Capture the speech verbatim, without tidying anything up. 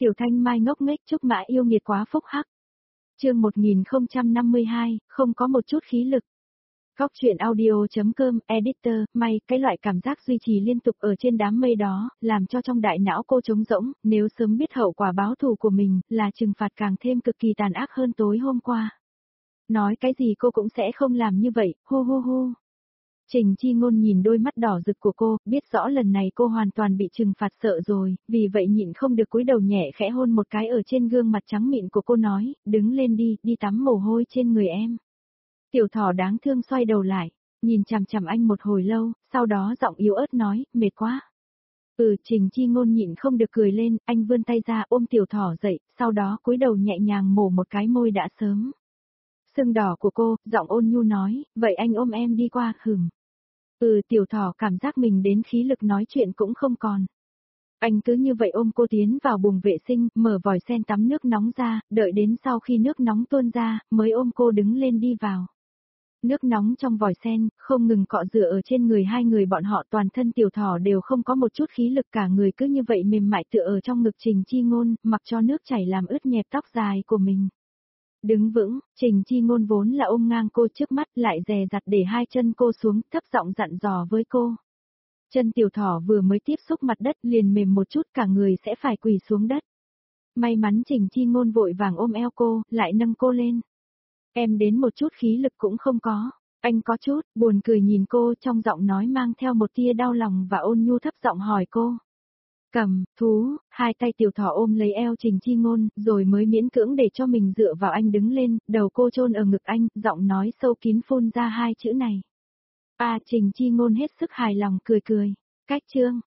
Tiểu Thanh Mai ngốc nghếch Trúc Mã yêu nghiệt quá phúc hắc. Chương một nghìn không trăm năm mươi hai, không có một chút khí lực. Góc truyện audio.com, editor, may, cái loại cảm giác duy trì liên tục ở trên đám mây đó, làm cho trong đại não cô trống rỗng, nếu sớm biết hậu quả báo thù của mình, là trừng phạt càng thêm cực kỳ tàn ác hơn tối hôm qua. Nói cái gì cô cũng sẽ không làm như vậy, hô hô hô. Trình Chi Ngôn nhìn đôi mắt đỏ rực của cô, biết rõ lần này cô hoàn toàn bị trừng phạt sợ rồi, vì vậy nhịn không được cúi đầu nhẹ khẽ hôn một cái ở trên gương mặt trắng mịn của cô nói, đứng lên đi, đi tắm mồ hôi trên người em. Tiểu thỏ đáng thương xoay đầu lại, nhìn chằm chằm anh một hồi lâu, sau đó giọng yếu ớt nói, mệt quá. Ừ, Trình Chi Ngôn nhịn không được cười lên, anh vươn tay ra ôm tiểu thỏ dậy, sau đó cúi đầu nhẹ nhàng mổ một cái môi đã sớm sưng đỏ của cô, giọng ôn nhu nói, vậy anh ôm em đi qua, hửm. Ừ, tiểu thỏ cảm giác mình đến khí lực nói chuyện cũng không còn. Anh cứ như vậy ôm cô tiến vào buồng vệ sinh, mở vòi sen tắm nước nóng ra, đợi đến sau khi nước nóng tuôn ra, mới ôm cô đứng lên đi vào. Nước nóng trong vòi sen, không ngừng cọ rửa ở trên người hai người bọn họ, toàn thân tiểu thỏ đều không có một chút khí lực, cả người cứ như vậy mềm mại tựa ở trong ngực Trình Chi Ngôn, mặc cho nước chảy làm ướt nhẹp tóc dài của mình. Đứng vững, Trình Chi Ngôn vốn là ôm ngang cô trước mắt, lại dè dặt để hai chân cô xuống, thấp giọng dặn dò với cô. Chân tiểu thỏ vừa mới tiếp xúc mặt đất liền mềm một chút, cả người sẽ phải quỳ xuống đất. May mắn Trình Chi Ngôn vội vàng ôm eo cô, lại nâng cô lên. Em đến một chút khí lực cũng không có. Anh có chút, buồn cười nhìn cô, trong giọng nói mang theo một tia đau lòng và ôn nhu, thấp giọng hỏi cô. Cầm, thú, hai tay tiểu thỏ ôm lấy eo Trình Chi Ngôn, rồi mới miễn cưỡng để cho mình dựa vào anh đứng lên, đầu cô chôn ở ngực anh, giọng nói sâu kín phun ra hai chữ này. À, Trình Chi Ngôn hết sức hài lòng cười cười. Cách chương.